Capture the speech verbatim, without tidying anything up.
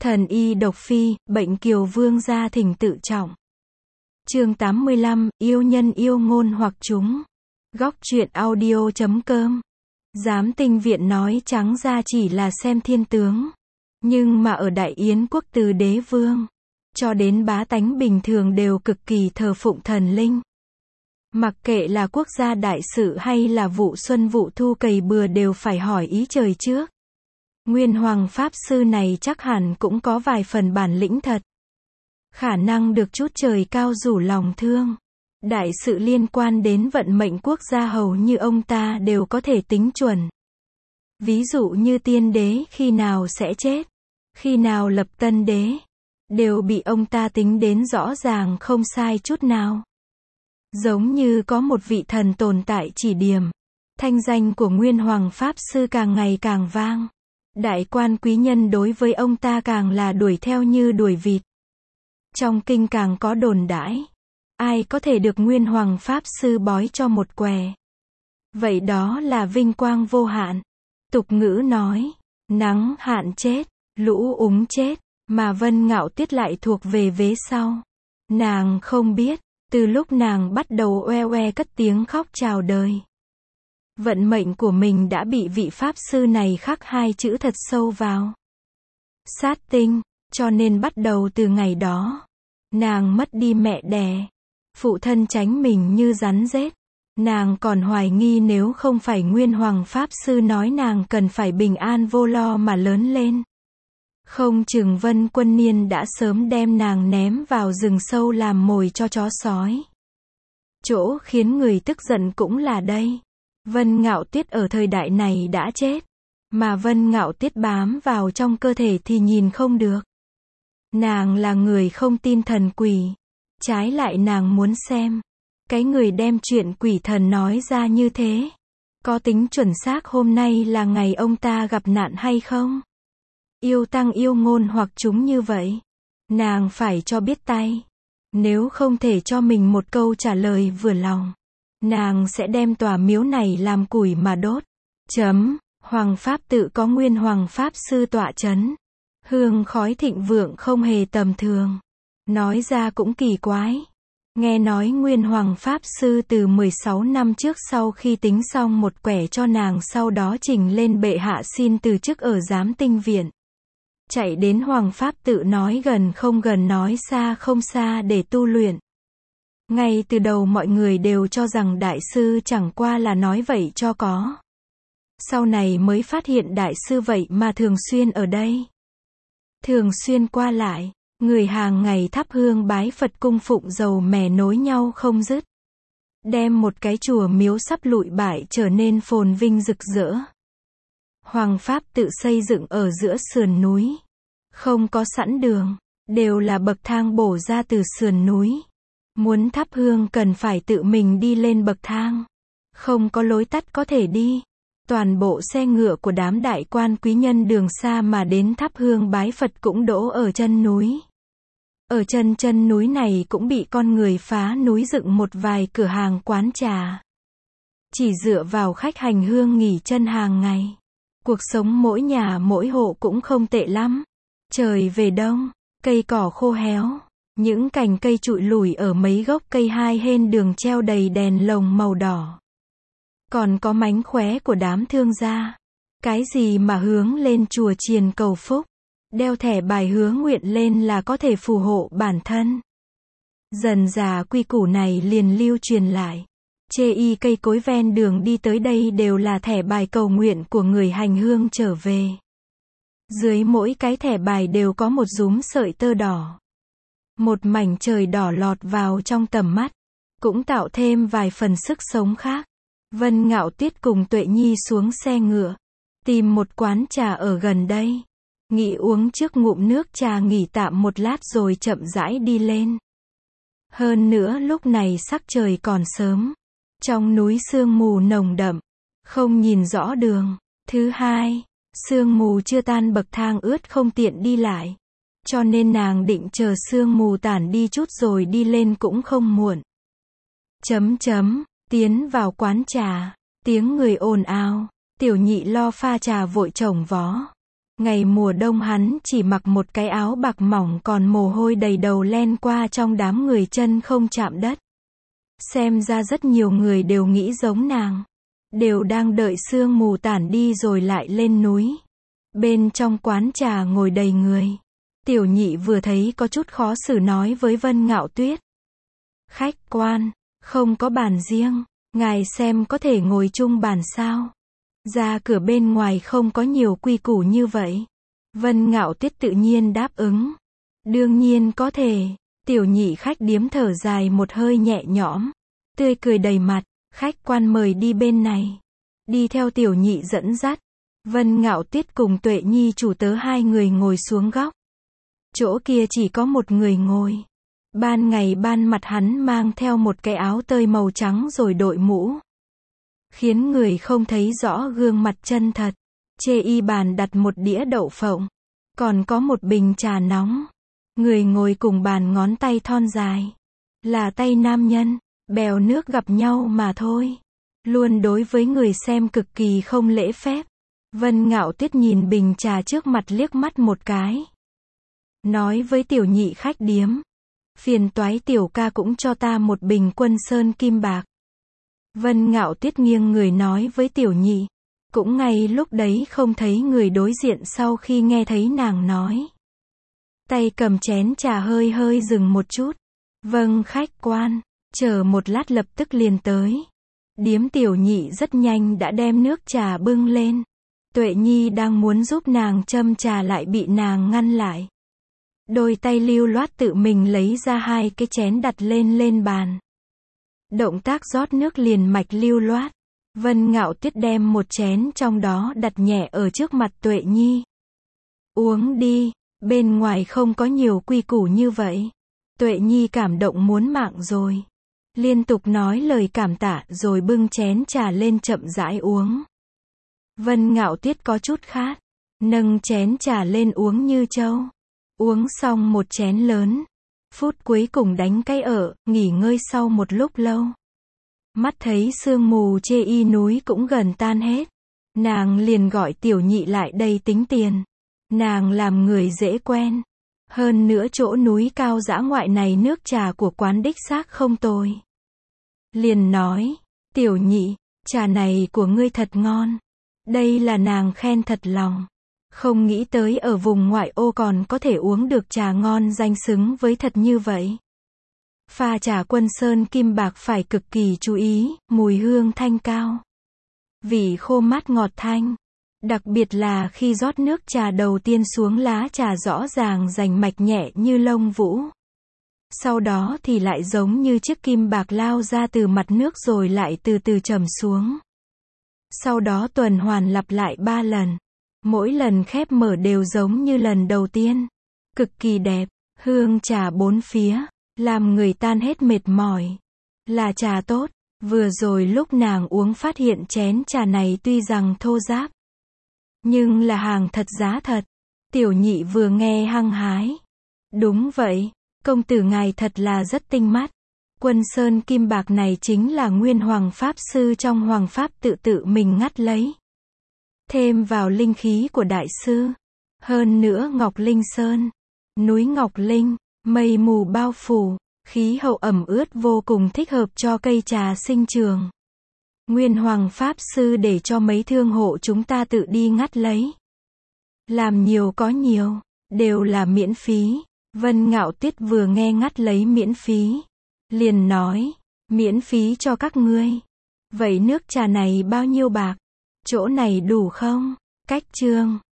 Thần y độc phi, bệnh kiều vương gia thỉnh tự trọng. Chương tám mươi lăm, yêu nhân yêu ngôn hoặc chúng. Góc truyện audio chấm com. Giám tinh viện nói trắng ra chỉ là xem thiên tướng. Nhưng mà ở Đại Yến quốc từ đế vương cho đến bá tánh bình thường đều cực kỳ thờ phụng thần linh. Mặc kệ là quốc gia đại sự hay là vụ xuân vụ thu cày bừa đều phải hỏi ý trời trước. Nguyên Hoàng Pháp Sư này chắc hẳn cũng có vài phần bản lĩnh thật. Khả năng được chút trời cao rủ lòng thương. Đại sự liên quan đến vận mệnh quốc gia hầu như ông ta đều có thể tính chuẩn. Ví dụ như tiên đế khi nào sẽ chết, khi nào lập tân đế, đều bị ông ta tính đến rõ ràng không sai chút nào. Giống như có một vị thần tồn tại chỉ điểm. Thanh danh của Nguyên Hoàng Pháp Sư càng ngày càng vang. Đại quan quý nhân đối với ông ta càng là đuổi theo như đuổi vịt. Trong kinh càng có đồn đãi. Ai có thể được Nguyên Hoàng Pháp Sư bói cho một què, vậy đó là vinh quang vô hạn. Tục ngữ nói, nắng hạn chết, lũ úng chết, mà Vân Ngạo Tuyết lại thuộc về vế sau. Nàng không biết, từ lúc nàng bắt đầu oe oe cất tiếng khóc chào đời. Vận mệnh của mình đã bị vị Pháp Sư này khắc hai chữ thật sâu vào. Sát tinh, cho nên bắt đầu từ ngày đó, nàng mất đi mẹ đẻ. Phụ thân tránh mình như rắn rết. Nàng còn hoài nghi nếu không phải Nguyên Hoàng Pháp Sư nói nàng cần phải bình an vô lo mà lớn lên. Không chừng Vân Quân Niên đã sớm đem nàng ném vào rừng sâu làm mồi cho chó sói. Chỗ khiến người tức giận cũng là đây. Vân Ngạo Tuyết ở thời đại này đã chết. Mà Vân Ngạo Tuyết bám vào trong cơ thể thì nhìn không được. Nàng là người không tin thần quỷ. Trái lại nàng muốn xem, cái người đem chuyện quỷ thần nói ra như thế, có tính chuẩn xác hôm nay là ngày ông ta gặp nạn hay không? Yêu tăng yêu ngôn hoặc chúng như vậy, nàng phải cho biết tay. Nếu không thể cho mình một câu trả lời vừa lòng, nàng sẽ đem tòa miếu này làm củi mà đốt. Chấm, Hoàng Pháp tự có Nguyên Hoàng Pháp Sư tọa chấn. Hương khói thịnh vượng không hề tầm thường. Nói ra cũng kỳ quái. Nghe nói Nguyên Hoàng Pháp Sư từ mười sáu năm trước sau khi tính xong một quẻ cho nàng sau đó trình lên bệ hạ xin từ chức ở giám tinh viện. Chạy đến Hoàng Pháp tự nói gần không gần nói xa không xa để tu luyện. Ngay từ đầu mọi người đều cho rằng đại sư chẳng qua là nói vậy cho có. Sau này mới phát hiện đại sư vậy mà thường xuyên ở đây. Thường xuyên qua lại. Người hàng ngày thắp hương bái Phật cung phụng dầu mè nối nhau không dứt. Đem một cái chùa miếu sắp lụi bại trở nên phồn vinh rực rỡ. Hoàng Pháp tự xây dựng ở giữa sườn núi. Không có sẵn đường, đều là bậc thang bổ ra từ sườn núi. Muốn thắp hương cần phải tự mình đi lên bậc thang. Không có lối tắt có thể đi. Toàn bộ xe ngựa của đám đại quan quý nhân đường xa mà đến thắp hương bái Phật cũng đỗ ở chân núi. Ở chân chân núi này cũng bị con người phá núi dựng một vài cửa hàng quán trà. Chỉ dựa vào khách hành hương nghỉ chân hàng ngày. Cuộc sống mỗi nhà mỗi hộ cũng không tệ lắm. Trời về đông, cây cỏ khô héo. Những cành cây trụi lủi ở mấy gốc cây hai bên đường treo đầy đèn lồng màu đỏ. Còn có mánh khóe của đám thương gia. Cái gì mà hướng lên chùa chiền cầu phúc. Đeo thẻ bài hứa nguyện lên là có thể phù hộ bản thân. Dần dà quy củ này liền lưu truyền lại. Chê y cây cối ven đường đi tới đây đều là thẻ bài cầu nguyện của người hành hương trở về. Dưới mỗi cái thẻ bài đều có một dúm sợi tơ đỏ. Một mảnh trời đỏ lọt vào trong tầm mắt. Cũng tạo thêm vài phần sức sống khác. Vân Ngạo Tuyết cùng Tuệ Nhi xuống xe ngựa. Tìm một quán trà ở gần đây. Nghĩ uống trước ngụm nước trà nghỉ tạm một lát rồi chậm rãi đi lên. Hơn nữa lúc này sắc trời còn sớm. Trong núi sương mù nồng đậm. Không nhìn rõ đường. Thứ hai, sương mù chưa tan bậc thang ướt không tiện đi lại. Cho nên nàng định chờ sương mù tản đi chút rồi đi lên cũng không muộn. Chấm chấm, tiến vào quán trà. Tiếng người ồn ào. Tiểu nhị lo pha trà vội chổng vó. Ngày mùa đông hắn chỉ mặc một cái áo bạc mỏng còn mồ hôi đầy đầu len qua trong đám người chân không chạm đất. Xem ra rất nhiều người đều nghĩ giống nàng. Đều đang đợi sương mù tản đi rồi lại lên núi. Bên trong quán trà ngồi đầy người. Tiểu nhị vừa thấy có chút khó xử nói với Vân Ngạo Tuyết. Khách quan, không có bàn riêng, ngài xem có thể ngồi chung bàn sao? Ra cửa bên ngoài không có nhiều quy củ như vậy. Vân Ngạo Tuyết tự nhiên đáp ứng. Đương nhiên có thể. Tiểu nhị khách điếm thở dài một hơi nhẹ nhõm. Tươi cười đầy mặt. Khách quan mời đi bên này. Đi theo tiểu nhị dẫn dắt. Vân Ngạo Tuyết cùng Tuệ Nhi chủ tớ hai người ngồi xuống góc. Chỗ kia chỉ có một người ngồi. Ban ngày ban mặt hắn mang theo một cái áo tơi màu trắng rồi đội mũ. Khiến người không thấy rõ gương mặt chân thật. Chê y bàn đặt một đĩa đậu phộng. Còn có một bình trà nóng. Người ngồi cùng bàn ngón tay thon dài. Là tay nam nhân. Bèo nước gặp nhau mà thôi. Luôn đối với người xem cực kỳ không lễ phép. Vân Ngạo Tuyết nhìn bình trà trước mặt liếc mắt một cái. Nói với tiểu nhị khách điếm. Phiền toái tiểu ca cũng cho ta một bình Quân Sơn kim bạc. Vân Ngạo Tuyết nghiêng người nói với tiểu nhị. Cũng ngay lúc đấy không thấy người đối diện sau khi nghe thấy nàng nói. Tay cầm chén trà hơi hơi dừng một chút. Vâng khách quan, chờ một lát lập tức liền tới. Điếm tiểu nhị rất nhanh đã đem nước trà bưng lên. Tuệ Nhi đang muốn giúp nàng châm trà lại bị nàng ngăn lại. Đôi tay lưu loát tự mình lấy ra hai cái chén đặt lên lên bàn. Động tác rót nước liền mạch lưu loát. Vân Ngạo Tuyết đem một chén trong đó đặt nhẹ ở trước mặt Tuệ Nhi. Uống đi, bên ngoài không có nhiều quy củ như vậy. Tuệ Nhi cảm động muốn mạng rồi. Liên tục nói lời cảm tạ rồi bưng chén trà lên chậm rãi uống. Vân Ngạo Tuyết có chút khát. Nâng chén trà lên uống như trâu. Uống xong một chén lớn. Phút cuối cùng đánh cái ở, nghỉ ngơi sau một lúc lâu. Mắt thấy sương mù chê y núi cũng gần tan hết. Nàng liền gọi tiểu nhị lại đây tính tiền. Nàng làm người dễ quen. Hơn nữa chỗ núi cao dã ngoại này nước trà của quán đích xác không tồi. Liền nói, tiểu nhị, trà này của ngươi thật ngon. Đây là nàng khen thật lòng. Không nghĩ tới ở vùng ngoại ô còn có thể uống được trà ngon danh xứng với thật như vậy. Pha trà Quân Sơn kim bạc phải cực kỳ chú ý, mùi hương thanh cao. Vị khô mát ngọt thanh. Đặc biệt là khi rót nước trà đầu tiên xuống lá trà rõ ràng rành mạch nhẹ như lông vũ. Sau đó thì lại giống như chiếc kim bạc lao ra từ mặt nước rồi lại từ từ trầm xuống. Sau đó tuần hoàn lặp lại ba lần. Mỗi lần khép mở đều giống như lần đầu tiên. Cực kỳ đẹp, hương trà bốn phía, làm người tan hết mệt mỏi. Là trà tốt, vừa rồi lúc nàng uống phát hiện chén trà này tuy rằng thô ráp. Nhưng là hàng thật giá thật. Tiểu nhị vừa nghe hăng hái. Đúng vậy, công tử ngài thật là rất tinh mắt. Quân Sơn kim bạc này chính là nguyên hoàng pháp sư trong hoàng pháp tự tự mình ngắt lấy. Thêm vào linh khí của đại sư. Hơn nữa Ngọc Linh Sơn, núi Ngọc Linh, mây mù bao phủ, khí hậu ẩm ướt vô cùng thích hợp cho cây trà sinh trường. Nguyên hoàng pháp sư để cho mấy thương hộ chúng ta tự đi ngắt lấy. Làm nhiều có nhiều, đều là miễn phí. Vân Ngạo Tuyết vừa nghe ngắt lấy miễn phí. Liền nói, miễn phí cho các ngươi. Vậy nước trà này bao nhiêu bạc? Chỗ này đủ không? Cách chương